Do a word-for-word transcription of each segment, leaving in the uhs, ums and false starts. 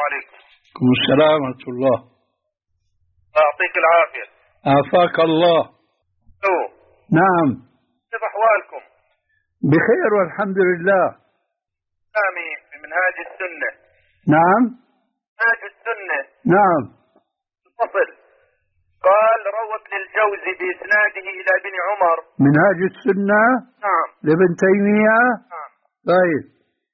عليكم. عليكم السلام ورحمة الله. يعطيك العافية. عافاك الله. أو. نعم. كيف أحوالكم؟ بخير والحمد لله. سامي في منهاج السنة. نعم. منهاج السنة. نعم. الفصل قال روى ابن الجوزي بإسناده إلى ابن عمر. منهاج السنة. نعم. لابن تيمية. نعم. طيب.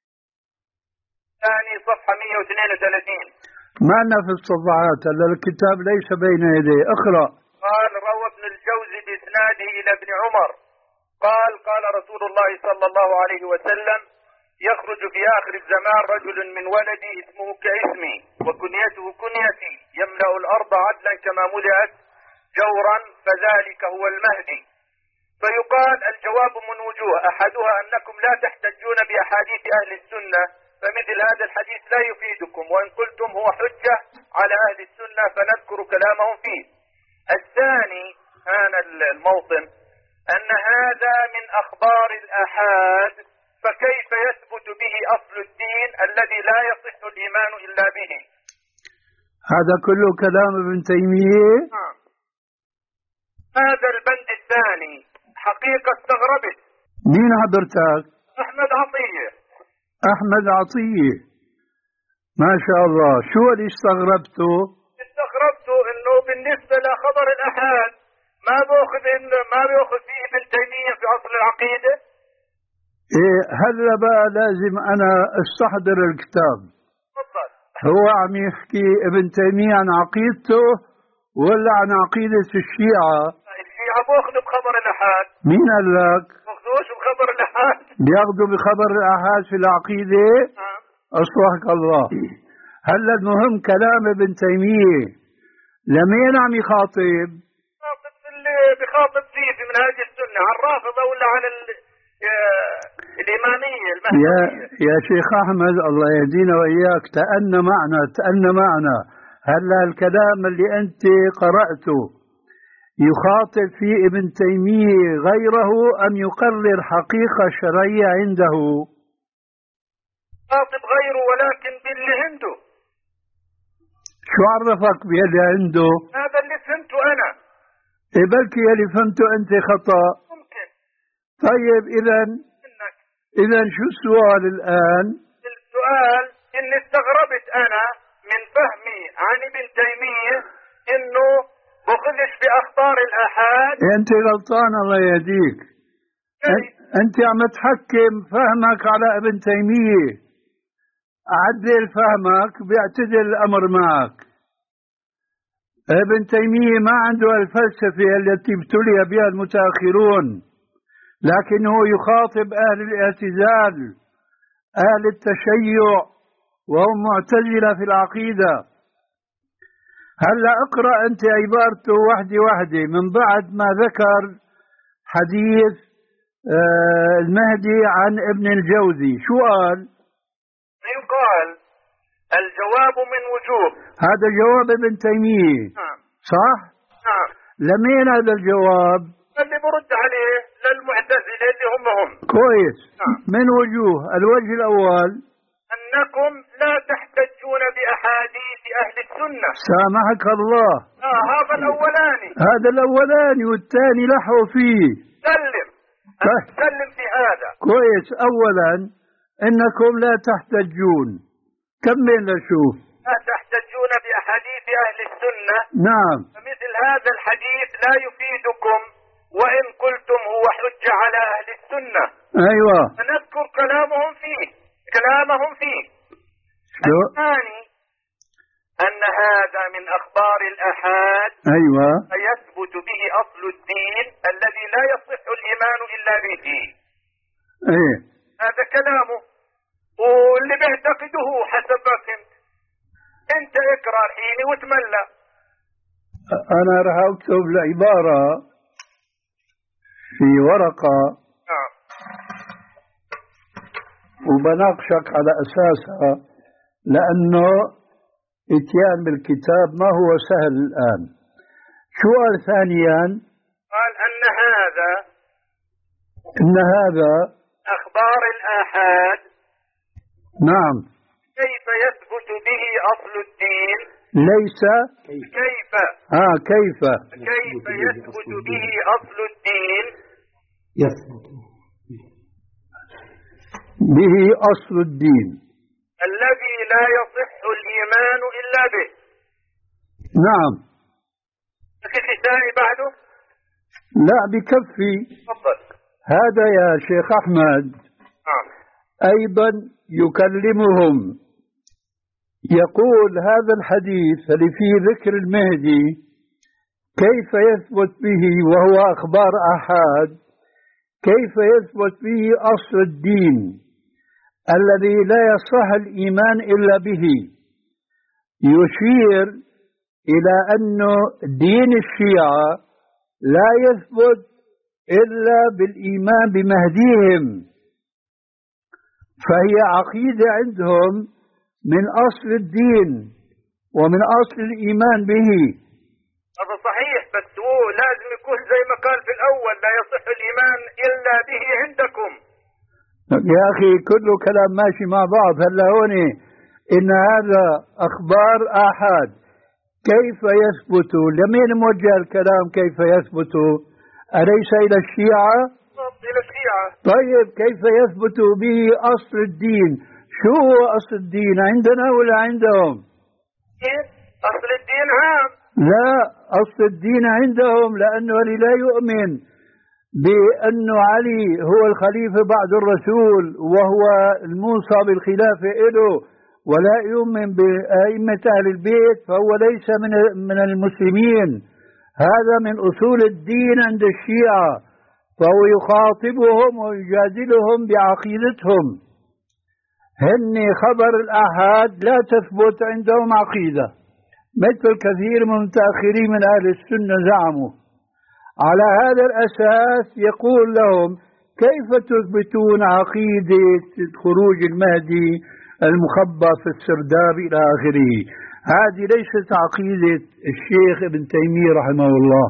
ثاني صفحة مئة واثنين وثلاثين. ما لنا في الصفحات الا الكتاب ليس بين يدي. اقرأ. قال روى ابن الجوزي بإسناده إلى ابن عمر قال قال رسول الله صلى الله عليه وسلم يخرج في آخر الزمان رجل من ولدي اسمه كاسمي وكنيته كنيتي يملأ الأرض عدلا كما ملئت جورا فذلك هو المهدي. فيقال الجواب من وجوه أحدها أنكم لا تحتجون بأحاديث أهل السنة فمثل هذا الحديث لا يفيدكم وإن قلتم هو حجة على أهل السنة فنذكر كلامهم فيه. الثاني هذا الموطن أن هذا من أخبار الآحاد فكيف يثبت به أصل الدين الذي لا يصح الإيمان إلا به. هذا كله كلام ابن تيمية. آه. هذا البند الثاني حقيقة استغربت. مين حضرتك؟ أحمد عطية. أحمد عطية ما شاء الله. شو اللي استغربته؟ استغربته إنه بالنسبة لخبر الآحاد ما بأخذ إنه ما بأخذ فيه ابن تيمية في أصل العقيدة. إيه هلا بقى لازم أنا استحضر الكتاب. تفضل. هو عم يحكي ابن تيمية عن عقيدته ولا عن عقيدة الشيعة؟ الشيعة بأخذوا بخبر الآحاد. مين قال لك؟ بأخذوش بخبر الآحاد. بياخذوا بخبر الآحاد في العقيدة؟ آه. أصلحك الله. هلا المهم كلام ابن تيمية لمين عم يخاطب؟ بخاطب اللي بخاطب فيه في منهاج السنة على الرافضة ولا على الإمامية المهدية. يا يا شيخ أحمد الله يهدينا وإياك تأنى معنا تأنى معنا. هلا الكلام اللي أنت قرأته يخاطب فيه ابن تيمية غيره أم يقرر حقيقة شرعية عنده؟ خاطب غيره ولكن باللي عنده. شو عرفك باللي عنده؟ هذا اللي فهمته أنا. إيه بلكي اللي فهمته أنت خطأ. ممكن. طيب إذا إذا شو السؤال الآن؟ السؤال إني استغربت أنا من فهمي عن ابن تيمية إنه بخذش بأخبار الآحاد. أنت غلطان الله يهديك. أنت عم تحكم فهمك على ابن تيمية. عدل فهمك بيعتدل الأمر معك. ابن تيمية ما عنده الفلسفة التي ابتلي بها المتأخرون لكنه يخاطب أهل الاعتزال أهل التشيع وهم معتزلة في العقيدة. هلا اقرأ أنت عبارته وحدة وحدة من بعد ما ذكر حديث آه المهدي عن ابن الجوزي. شو قال؟ يقال الجواب من وجوه. هذا جواب ابن تيمية. نعم. صح؟ نعم. لمين هذا الجواب؟ اللي برد عليه للمعتزلة اللي هم هم. كويس. نعم. من وجوه. الوجه الأول أنكم لا تحتجون بأحاديث أهل السنة. سامحك الله. آه هذا الأولاني. هذا الأولاني والثاني لحوا فيه. سلم. سلم في هذا. كويس. أولا إنكم لا تحتجون. كمل لشوف. لا تحتجون بأحاديث أهل السنة. نعم. فمثل هذا الحديث لا يفيدكم وإن قلتم هو حجة على أهل السنة. أيوة. فنذكر كلامهم فيه كلامهم فيه. الثاني أن هذا من أخبار الآحاد. أيوة. فيثبت به أصل الدين الذي لا يصح الإيمان إلا به. إيه. هذا كلامه واللي بيعتقده حسب ما فهمت. أنت اقرأ الحين وتملى. أنا راح أكتب العبارة في ورقة. نعم. وبناقشك على أساسها لأنه اتيان بالكتاب ما هو سهل الآن. شو قال ثانيا؟ قال أن هذا إن هذا أخبار الآحاد. نعم. كيف يثبت به أصل الدين ليس كيف آه كيف كيف يثبت به أصل الدين يثبت به أصل الدين الذي لا يصح الإيمان إلا به. نعم. في النساء بعده؟ لا بكفي. تفضل. هذا يا شيخ أحمد نعم. أيضا يكلمهم، يقول هذا الحديث اللي فيه ذكر المهدي كيف يثبت به وهو أخبار آحاد، كيف يثبت به أصل الدين الذي لا يصح الإيمان إلا به. يشير إلى أن دين الشيعة لا يثبت إلا بالإيمان بمهديهم، فهي عقيدة عندهم من أصل الدين ومن أصل الإيمان به. هذا صحيح، بس هو لازم يكون زي ما قال في الأول لا يصح الإيمان إلا به عندكم. يا أخي كله كلام ماشي مع بعض. هلا هون إن هذا أخبار آحاد، كيف يثبت؟ لمين موجه الكلام؟ كيف يثبت؟ أليس إلى الشيعة؟ إلى الشيعة. طيب كيف يثبت به أصل الدين؟ شو هو أصل الدين عندنا ولا عندهم؟ إيه؟ أصل الدين هام. لا، أصل الدين عندهم، لأنه اللي لا يؤمن بأن علي هو الخليفة بعد الرسول وهو الموصى بالخلافة إله، ولا يؤمن بأئمة أهل البيت، فهو ليس من من المسلمين. هذا من أصول الدين عند الشيعة، فهو يخاطبهم ويجادلهم بعقيدتهم. هن خبر الآحاد لا تثبت عندهم عقيدة، مثل كثير من المتأخرين من أهل السنة زعموا. على هذا الأساس يقول لهم كيف تثبتون عقيدة خروج المهدي المخبى في السرداب إلى آخره؟ هذه ليست عقيدة الشيخ ابن تيمية رحمه الله.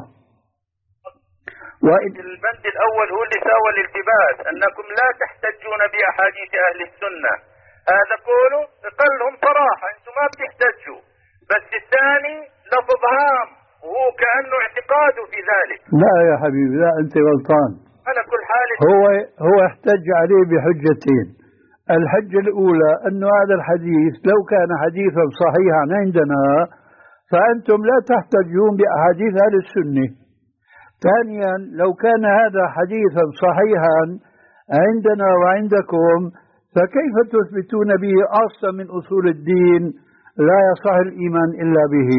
وإن البند الأول هو اللي ساوى الالتباس، أنكم لا تحتجون بأحاديث أهل السنة، هذا قولوا قلهم صراحة أنتم ما بتحتجوا. بس الثاني لفظ هام وهو كأنه اعتقاده في ذلك. لا يا حبيبي، لا أنت غلطان. على كل حال هو هو احتج عليه بحجتين. الحجة الأولى أن هذا الحديث لو كان حديثا صحيحا عندنا فأنتم لا تحتجون بأحاديث أهل السنة. ثانيا لو كان هذا حديثا صحيحا عندنا وعندكم فكيف تثبتون به أصلا من أصول الدين لا يصح الإيمان إلا به؟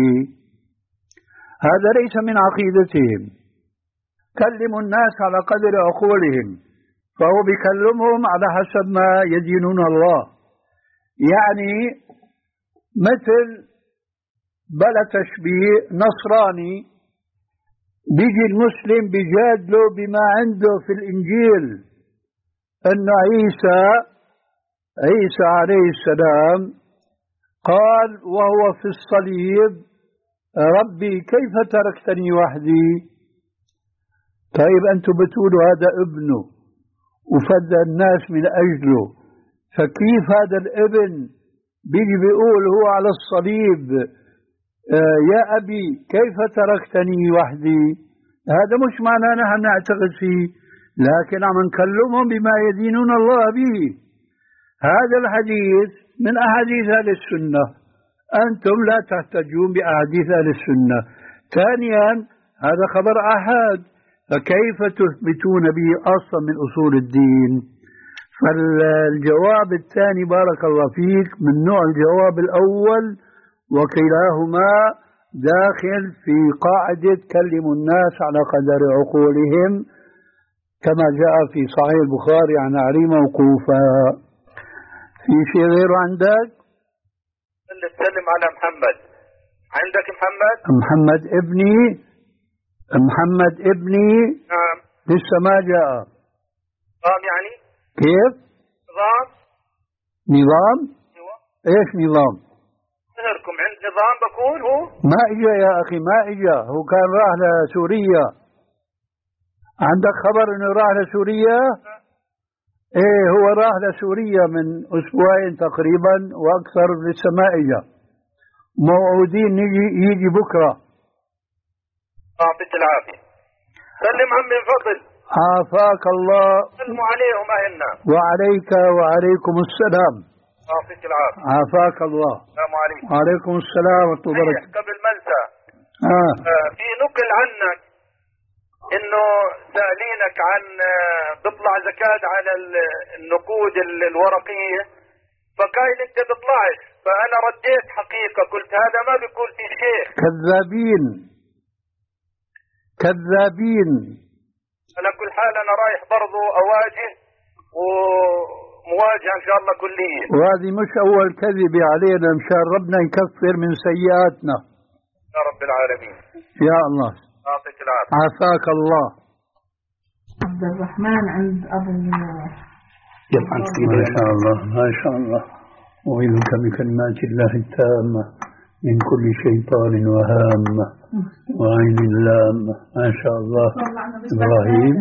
هذا ليس من عقيدتهم. كلموا الناس على قدر عقولهم، فهو بيكلمهم على حسب ما يدينون الله. يعني مثل بلا تشبيه نصراني بيجي المسلم بيجادله بما عنده في الإنجيل أن عيسى عيسى عليه السلام قال وهو في الصليب ربي كيف تركتني وحدي؟ طيب أنتم بتقولوا هذا ابنه وفدى الناس من أجله، فكيف هذا الابن بيجي بيقول هو على الصليب آه يا أبي كيف تركتني وحدي؟ هذا مش معناه نحن نعتقد فيه، لكن عم نكلمهم بما يدينون الله به. هذا الحديث من أحاديث أهل السنة، أنتم لا تحتجون بأحاديث أهل السنة. ثانيا هذا خبر آحاد، فكيف تثبتون به أصلا من أصول الدين؟ فالجواب الثاني بارك الله فيك من نوع الجواب الأول، وكلاهما داخل في قاعدة كلموا الناس على قدر عقولهم كما جاء في صحيح البخاري عن علي موقوفا. في شيء غيره عندك؟ اللي تسلم على محمد. عندك محمد؟ محمد ابني محمد ابني نعم لسه ما جاء. نظام يعني؟ كيف؟ نظام؟ نظام؟ ايوه. ايش نظام؟ سهركم عند نظام بقول هو؟ ما اجا يا اخي، ما اجا، هو كان راح لسوريا. عندك خبر انه راح لسوريا؟ ايه هو راح لسوريا من اسبوعين تقريبا واكثر، لسه ما اجا. موعودين يجي يجي بكرة. أعطيك العافية. سلم عمي الفضل. عافاك الله. سلموا عليهم أهلنا. وعليك وعليكم السلام. أعطيك العافية. عافاك الله. السلام عليكم. وعليكم السلام ورحمة الله وبركاته. قبل ما انسى آه. آه في نقل عنك انه سألينك عن آه بيطلع زكاة على النقود الورقية، فقايل انت بيطلعش، فانا رديت حقيقة قلت هذا ما بيقول في شيء. كذابين كذابين. على كل حال انا رايح برضو اواجه ومواجهة ان شاء الله كلية. وهذه مش اول كذبة علينا، مشان ربنا يكفر من سيئاتنا يا رب العالمين. يا الله. أعطيك العافية. عافاك الله. عبد الرحمن عند أبو ما شاء الله ما شاء الله. أعوذك بكلمات الله التامة من كل شيطان وهامة وعين لامة. ما شاء الله. إبراهيم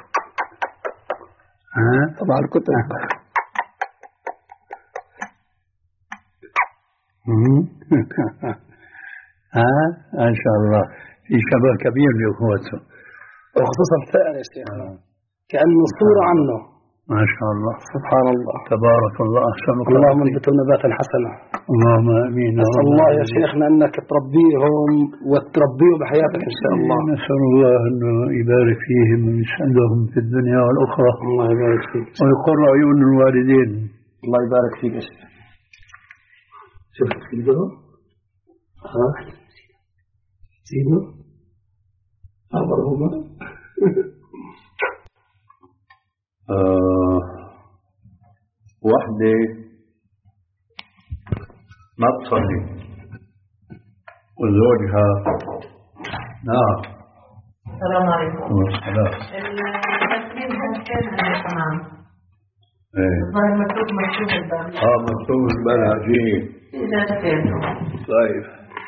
ها طبعا الكتب. ها ما شاء الله في شبه كبير لأخوته. اختصر ثاني يا شيخ كأنه صورة عنه. ما شاء الله سبحان الله تبارك الله أحسنك. اللهم انبتهم نباتا حسنا. اللهم امين. نسأل الله يا شيخنا انك تربيهم وتربيهم بحياتك ان شاء الله. نسأل الله انه يبارك فيهم ويسعدهم في الدنيا والاخرى. الله يبارك فيك ويقر عيون الوالدين. الله يبارك فيك يا شيخ. شوف سيدو ها سيدو أمرهما آه وحدة ما تصلي وزوجها نعم. السلام عليكم. والسلام. التسليم كان تمام. ايه الظاهر مكتوب مكتوب الباب. اه مكتوب البلاجين. إذا تفيته. طيب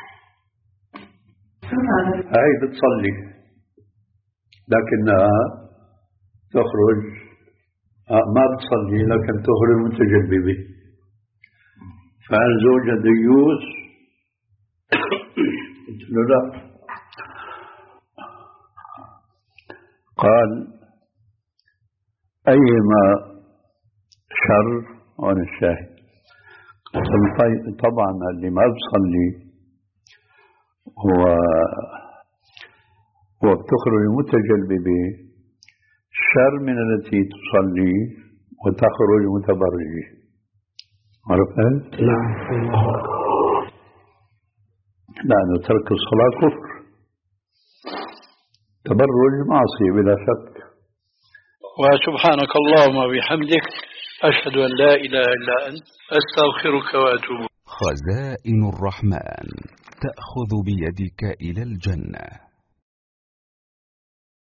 شو هذا؟ هاي بتصلي لكنها تخرج ما بتصلي لكن تخرج متجببة. فعن زوجها ديوس قلت له لا. قال أيما شر وأنا الشاهد. طبعا اللي ما بصلي هو وبتخرج متجلببة شر من التي تصلي وتخرج متبرجة. عرفت؟ نعم. لأن ترك الصلاة كفر، تبرج معصية بلا شك. وسبحانك اللهم وبحمدك أشهد أن لا إله إلا أنت أستغفرك وأتوب. خزائن الرحمن تأخذ بيدك إلى الجنة.